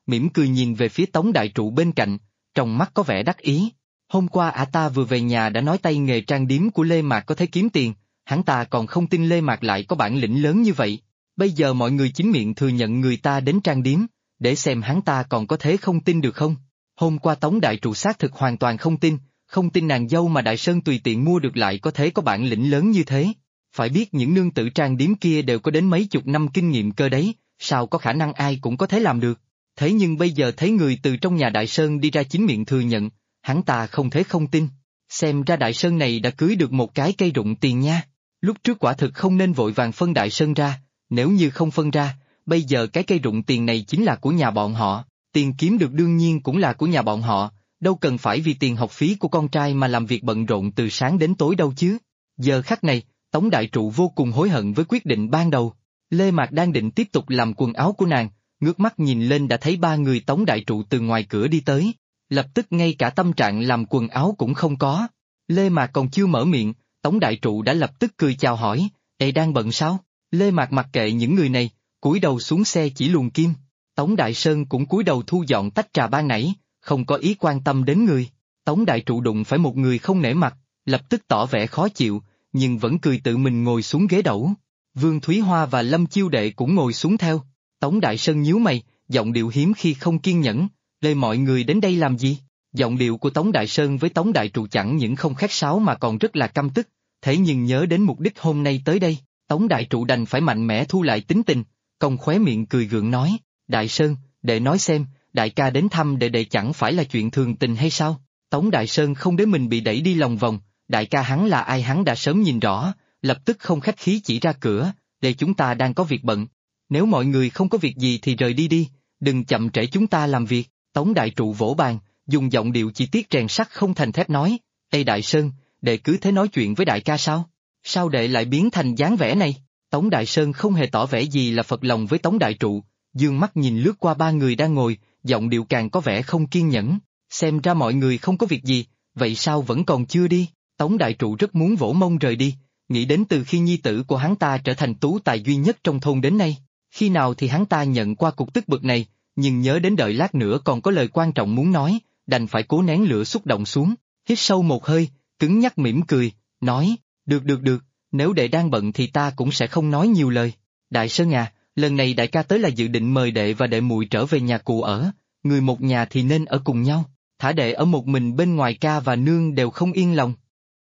mỉm cười nhìn về phía Tống đại trụ bên cạnh, trong mắt có vẻ đắc ý. Hôm qua ta vừa về nhà đã nói tay nghề trang điểm của Lê Mạc có thể kiếm tiền, hắn ta còn không tin Lê Mạc lại có bản lĩnh lớn như vậy. Bây giờ mọi người chính miệng thừa nhận người ta đến trang điểm, để xem hắn ta còn có thể không tin được không. Hôm qua Tống đại trụ xác thực hoàn toàn không tin nàng dâu mà Đại Sơn tùy tiện mua được lại có thể có bản lĩnh lớn như thế. Phải biết những nương tử trang điểm kia đều có đến mấy chục năm kinh nghiệm cơ đấy, sao có khả năng ai cũng có thể làm được. Thế nhưng bây giờ thấy người từ trong nhà Đại Sơn đi ra chính miệng thừa nhận, hắn ta không thể không tin. Xem ra Đại Sơn này đã cưới được một cái cây rụng tiền nha. Lúc trước quả thực không nên vội vàng phân Đại Sơn ra, nếu như không phân ra, bây giờ cái cây rụng tiền này chính là của nhà bọn họ, tiền kiếm được đương nhiên cũng là của nhà bọn họ, đâu cần phải vì tiền học phí của con trai mà làm việc bận rộn từ sáng đến tối đâu chứ. Giờ khắc này, Tống đại trụ vô cùng hối hận với quyết định ban đầu. Lê Mạc đang định tiếp tục làm quần áo của nàng, ngước mắt nhìn lên đã thấy ba người Tống đại trụ từ ngoài cửa đi tới, lập tức ngay cả tâm trạng làm quần áo cũng không có. Lê Mạc còn chưa mở miệng, Tống đại trụ đã lập tức cười chào hỏi, "Ê đang bận sao?" Lê Mạc mặc kệ những người này, cúi đầu xuống xe chỉ luồn kim. Tống Đại Sơn cũng cúi đầu thu dọn tách trà ban nãy, không có ý quan tâm đến người. Tống đại trụ đụng phải một người không nể mặt, lập tức tỏ vẻ khó chịu, nhưng vẫn cười tự mình ngồi xuống ghế đẩu. Vương Thúy Hoa và Lâm Chiêu Đệ cũng ngồi xuống theo. Tống Đại Sơn nhíu mày, giọng điệu hiếm khi không kiên nhẫn, "Lê mọi người đến đây làm gì?" Giọng điệu của Tống Đại Sơn với Tống đại trụ chẳng những không khách sáo mà còn rất là căm tức, thế nhưng nhớ đến mục đích hôm nay tới đây, Tống đại trụ đành phải mạnh mẽ thu lại tính tình, cong khóe miệng cười gượng nói, "Đại Sơn, đệ nói xem, đại ca đến thăm đệ chẳng phải là chuyện thường tình hay sao?" Tống Đại Sơn không để mình bị đẩy đi lòng vòng, đại ca hắn là ai hắn đã sớm nhìn rõ, lập tức không khách khí chỉ ra cửa, "Để chúng ta đang có việc bận. Nếu mọi người không có việc gì thì rời đi đi, đừng chậm trễ chúng ta làm việc." Tống đại trụ vỗ bàn, dùng giọng điệu chi tiết rèn sắt không thành thép nói, "Ê Đại Sơn, đệ cứ thế nói chuyện với đại ca sao? Sao đệ lại biến thành dáng vẻ này?" Tống Đại Sơn không hề tỏ vẻ gì là phật lòng với Tống đại trụ, dương mắt nhìn lướt qua ba người đang ngồi, giọng điệu càng có vẻ không kiên nhẫn, "Xem ra mọi người không có việc gì, vậy sao vẫn còn chưa đi?" Tống đại trụ rất muốn vỗ mông rời đi, nghĩ đến từ khi nhi tử của hắn ta trở thành tú tài duy nhất trong thôn đến nay, khi nào thì hắn ta nhận qua cục tức bực này, nhưng nhớ đến đợi lát nữa còn có lời quan trọng muốn nói, đành phải cố nén lửa xúc động xuống, hít sâu một hơi, cứng nhắc mỉm cười, nói, được, nếu đệ đang bận thì ta cũng sẽ không nói nhiều lời. Đại Sơn à, lần này đại ca tới là dự định mời đệ và đệ muội trở về nhà cụ ở, người một nhà thì nên ở cùng nhau, thả đệ ở một mình bên ngoài ca và nương đều không yên lòng.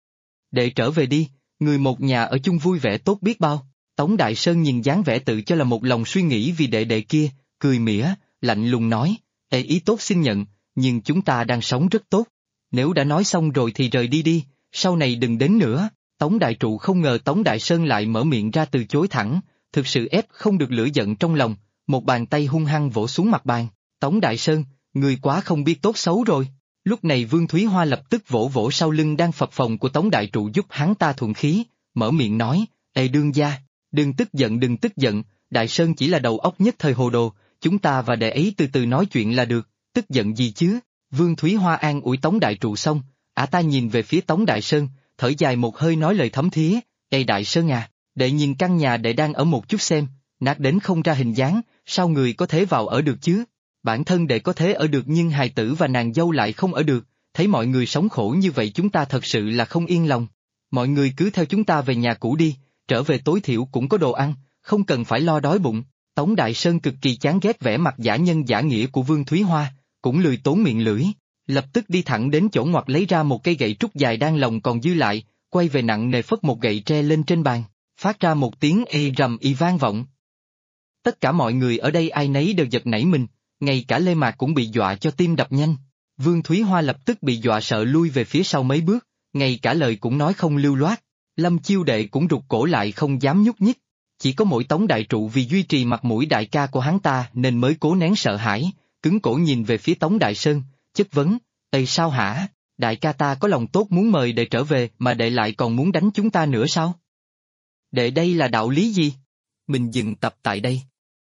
Đệ trở về đi, người một nhà ở chung vui vẻ tốt biết bao. Tống Đại Sơn nhìn dáng vẻ tự cho là một lòng suy nghĩ vì đệ đệ kia, cười mỉa, lạnh lùng nói, "Ê ý tốt xin nhận, nhưng chúng ta đang sống rất tốt. Nếu đã nói xong rồi thì rời đi đi, sau này đừng đến nữa." Tống đại trụ không ngờ Tống Đại Sơn lại mở miệng ra từ chối thẳng, thực sự ép không được lửa giận trong lòng, một bàn tay hung hăng vỗ xuống mặt bàn. "Tống Đại Sơn, người quá không biết tốt xấu rồi." Lúc này Vương Thúy Hoa lập tức vỗ vỗ sau lưng đang phập phồng của Tống đại trụ giúp hắn ta thuận khí, mở miệng nói, "Ê đương gia, đừng tức giận, Đại Sơn chỉ là đầu óc nhất thời hồ đồ, chúng ta và đệ ấy từ từ nói chuyện là được, tức giận gì chứ?" Vương Thúy Hoa an ủi Tống đại trụ xong, ta nhìn về phía Tống Đại Sơn, thở dài một hơi nói lời thấm thía, "Ê Đại Sơn à, đệ nhìn căn nhà đệ đang ở một chút xem, nát đến không ra hình dáng, sao người có thể vào ở được chứ? Bản thân đệ có thể ở được nhưng hài tử và nàng dâu lại không ở được, thấy mọi người sống khổ như vậy chúng ta thật sự là không yên lòng. Mọi người cứ theo chúng ta về nhà cũ đi, trở về tối thiểu cũng có đồ ăn, không cần phải lo đói bụng." Tống Đại Sơn cực kỳ chán ghét vẻ mặt giả nhân giả nghĩa của Vương Thúy Hoa, cũng lười tốn miệng lưỡi, lập tức đi thẳng đến chỗ ngoặt lấy ra một cây gậy trúc dài đang lồng còn dư lại, quay về nặng nề phất một gậy tre lên trên bàn, phát ra một tiếng ê rầm y vang vọng. Tất cả mọi người ở đây ai nấy đều giật nảy mình, ngay cả Lê Mạc cũng bị dọa cho tim đập nhanh. Vương Thúy Hoa lập tức bị dọa sợ lui về phía sau mấy bước, ngay cả lời cũng nói không lưu loát. Lâm Chiêu Đệ cũng rụt cổ lại không dám nhúc nhích. Chỉ có mỗi Tống đại trụ vì duy trì mặt mũi đại ca của hắn ta nên mới cố nén sợ hãi, cứng cổ nhìn về phía Tống Đại Sơn, chất vấn, "Ê sao hả, đại ca ta có lòng tốt muốn mời đệ trở về mà đệ lại còn muốn đánh chúng ta nữa sao? Đệ đây là đạo lý gì?" Mình dừng tập tại đây.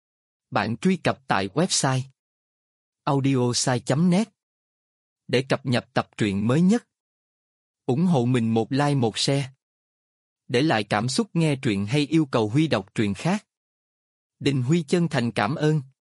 Bạn truy cập tại website audiosai.net để cập nhật tập truyện mới nhất. Ủng hộ mình một like một share. Để lại cảm xúc nghe truyện hay yêu cầu Huy đọc truyện khác. Đình Huy chân thành cảm ơn.